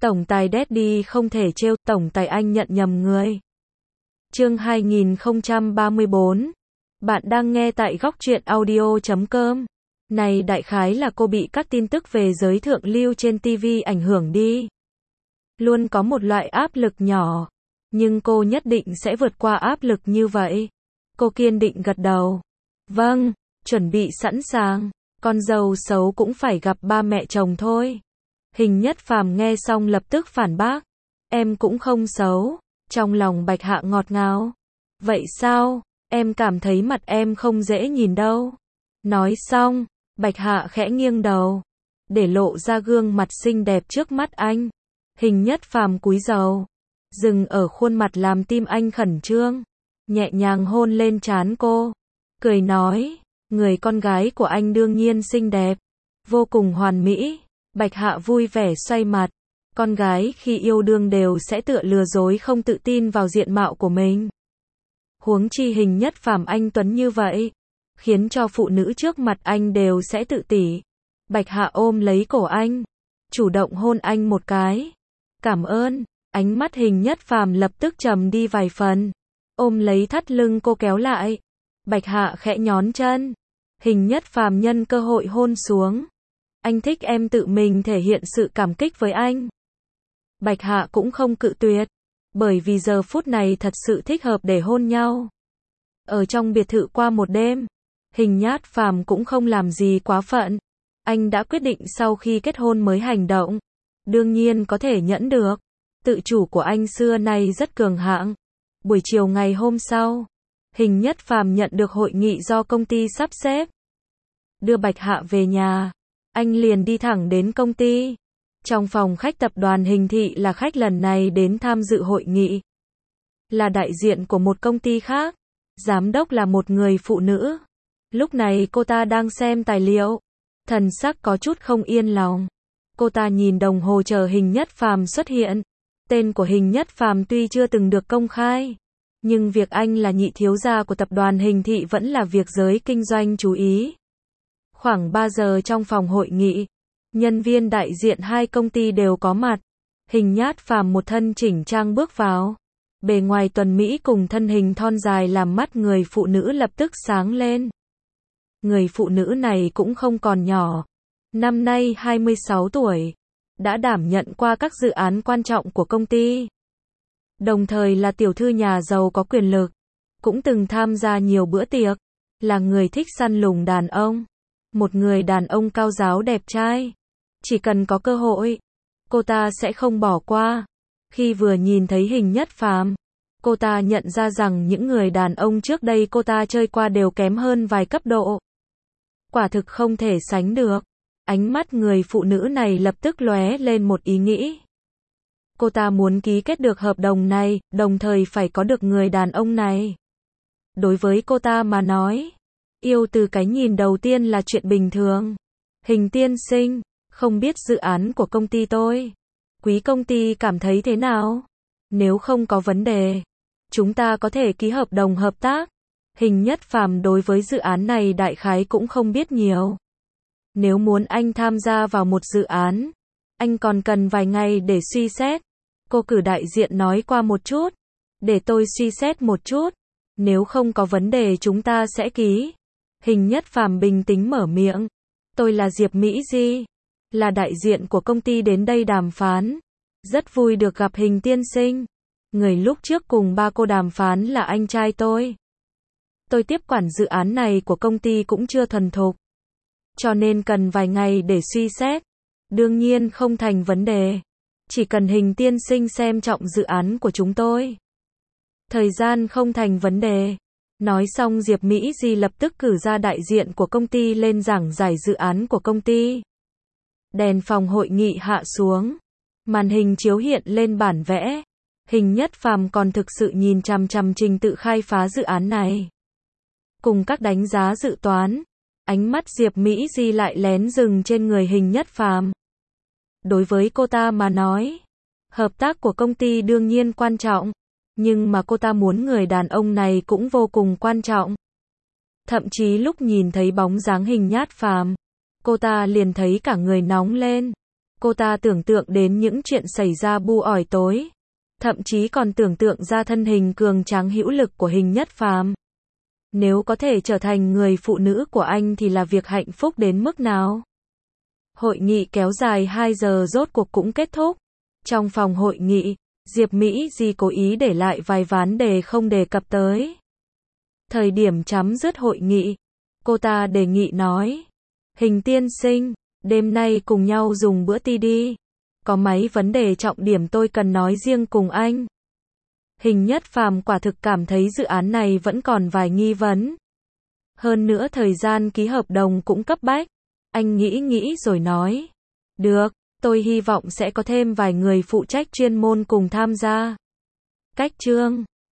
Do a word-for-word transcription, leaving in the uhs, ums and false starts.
Tổng tài Daddy không thể trêu, tổng tài anh nhận nhầm người. Chương hai nghìn không trăm ba mươi bốn. Bạn đang nghe tại góc truyện audio chấm com. Này đại khái là cô bị các tin tức về giới thượng lưu trên ti vi ảnh hưởng đi. Luôn có một loại áp lực nhỏ. Nhưng cô nhất định sẽ vượt qua áp lực như vậy. Cô kiên định gật đầu. Vâng, chuẩn bị sẵn sàng. Con dâu xấu cũng phải gặp ba mẹ chồng thôi. Hình Nhất Phàm nghe xong lập tức phản bác. Em cũng không xấu. Trong lòng Bạch Hạ ngọt ngào. Vậy sao? Em cảm thấy mặt em không dễ nhìn đâu. Nói xong, Bạch Hạ khẽ nghiêng đầu, để lộ ra gương mặt xinh đẹp trước mắt anh. Hình Nhất Phàm cúi rầu, dừng ở khuôn mặt làm tim anh khẩn trương, nhẹ nhàng hôn lên trán cô, cười nói, người con gái của anh đương nhiên xinh đẹp, vô cùng hoàn mỹ. Bạch Hạ vui vẻ xoay mặt, con gái khi yêu đương đều sẽ tựa lừa dối không tự tin vào diện mạo của mình. Huống chi Hình Nhất Phàm anh tuấn như vậy, khiến cho phụ nữ trước mặt anh đều sẽ tự tỷ. Bạch Hạ ôm lấy cổ anh, chủ động hôn anh một cái. Cảm ơn. Ánh mắt Hình Nhất Phàm lập tức trầm đi vài phần, ôm lấy thắt lưng cô kéo lại. Bạch Hạ khẽ nhón chân, Hình Nhất Phàm nhân cơ hội hôn xuống. Anh thích em tự mình thể hiện sự cảm kích với anh. Bạch Hạ cũng không cự tuyệt, bởi vì giờ phút này thật sự thích hợp để hôn nhau. Ở trong biệt thự qua một đêm, Hình Nhất Phàm cũng không làm gì quá phận. Anh đã quyết định sau khi kết hôn mới hành động. Đương nhiên có thể nhẫn được. Tự chủ của anh xưa nay rất cường hãn. Buổi chiều ngày hôm sau, Hình Nhất Phàm nhận được hội nghị do công ty sắp xếp. Đưa Bạch Hạ về nhà, anh liền đi thẳng đến công ty. Trong phòng khách tập đoàn Hình Thị là khách lần này đến tham dự hội nghị. Là đại diện của một công ty khác. Giám đốc là một người phụ nữ. Lúc này cô ta đang xem tài liệu. Thần sắc có chút không yên lòng. Cô ta nhìn đồng hồ chờ Hình Nhất Phàm xuất hiện. Tên của Hình Nhất Phàm tuy chưa từng được công khai, nhưng việc anh là nhị thiếu gia của tập đoàn Hình Thị vẫn là việc giới kinh doanh chú ý. Khoảng ba giờ trong phòng hội nghị, nhân viên đại diện hai công ty đều có mặt. Hình Nhất Phàm một thân chỉnh trang bước vào. Bề ngoài tuấn mỹ cùng thân hình thon dài làm mắt người phụ nữ lập tức sáng lên. Người phụ nữ này cũng không còn nhỏ. Năm nay hai mươi sáu tuổi. Đã đảm nhận qua các dự án quan trọng của công ty. Đồng thời là tiểu thư nhà giàu có quyền lực. Cũng từng tham gia nhiều bữa tiệc. Là người thích săn lùng đàn ông. Một người đàn ông cao ráo đẹp trai. Chỉ cần có cơ hội, cô ta sẽ không bỏ qua. Khi vừa nhìn thấy Hình Nhất Phàm, cô ta nhận ra rằng những người đàn ông trước đây cô ta chơi qua đều kém hơn vài cấp độ. Quả thực không thể sánh được. Ánh mắt người phụ nữ này lập tức lóe lên một ý nghĩ. Cô ta muốn ký kết được hợp đồng này, đồng thời phải có được người đàn ông này. Đối với cô ta mà nói, yêu từ cái nhìn đầu tiên là chuyện bình thường. Hình tiên sinh, không biết dự án của công ty tôi, quý công ty cảm thấy thế nào? Nếu không có vấn đề, chúng ta có thể ký hợp đồng hợp tác. Hình Nhất Phàm đối với dự án này đại khái cũng không biết nhiều. Nếu muốn anh tham gia vào một dự án, anh còn cần vài ngày để suy xét. Cô cử đại diện nói qua một chút. Để tôi suy xét một chút. Nếu không có vấn đề chúng ta sẽ ký. Hình Nhất Phàm bình tĩnh mở miệng. Tôi là Diệp Mỹ Di, là đại diện của công ty đến đây đàm phán. Rất vui được gặp Hình tiên sinh. Người lúc trước cùng ba cô đàm phán là anh trai tôi. Tôi tiếp quản dự án này của công ty cũng chưa thuần thục, cho nên cần vài ngày để suy xét. Đương nhiên không thành vấn đề. Chỉ cần Hình tiên sinh xem trọng dự án của chúng tôi. Thời gian không thành vấn đề. Nói xong Diệp Mỹ Di lập tức cử ra đại diện của công ty lên giảng giải dự án của công ty. Đèn phòng hội nghị hạ xuống. Màn hình chiếu hiện lên bản vẽ. Hình Nhất Phàm còn thực sự nhìn chằm chằm trình tự khai phá dự án này. Cùng các đánh giá dự toán. Ánh mắt Diệp Mỹ Di lại lén dừng trên người Hình Nhất Phàm. Đối với cô ta mà nói, hợp tác của công ty đương nhiên quan trọng, nhưng mà cô ta muốn người đàn ông này cũng vô cùng quan trọng. Thậm chí lúc nhìn thấy bóng dáng Hình Nhất Phàm, cô ta liền thấy cả người nóng lên. Cô ta tưởng tượng đến những chuyện xảy ra bu ỏi tối. Thậm chí còn tưởng tượng ra thân hình cường tráng hữu lực của Hình Nhất Phàm. Nếu có thể trở thành người phụ nữ của anh thì là việc hạnh phúc đến mức nào. Hội nghị kéo dài hai giờ rốt cuộc cũng kết thúc. Trong phòng hội nghị, Diệp Mỹ Di cố ý để lại vài vấn đề không đề cập tới. Thời điểm chấm dứt hội nghị, cô ta đề nghị nói: Hình tiên sinh, đêm nay cùng nhau dùng bữa ti đi. Có mấy vấn đề trọng điểm tôi cần nói riêng cùng anh. Hình Nhất Phàm quả thực cảm thấy dự án này vẫn còn vài nghi vấn. Hơn nữa thời gian ký hợp đồng cũng cấp bách. Anh nghĩ nghĩ rồi nói: Được, tôi hy vọng sẽ có thêm vài người phụ trách chuyên môn cùng tham gia. Cách chương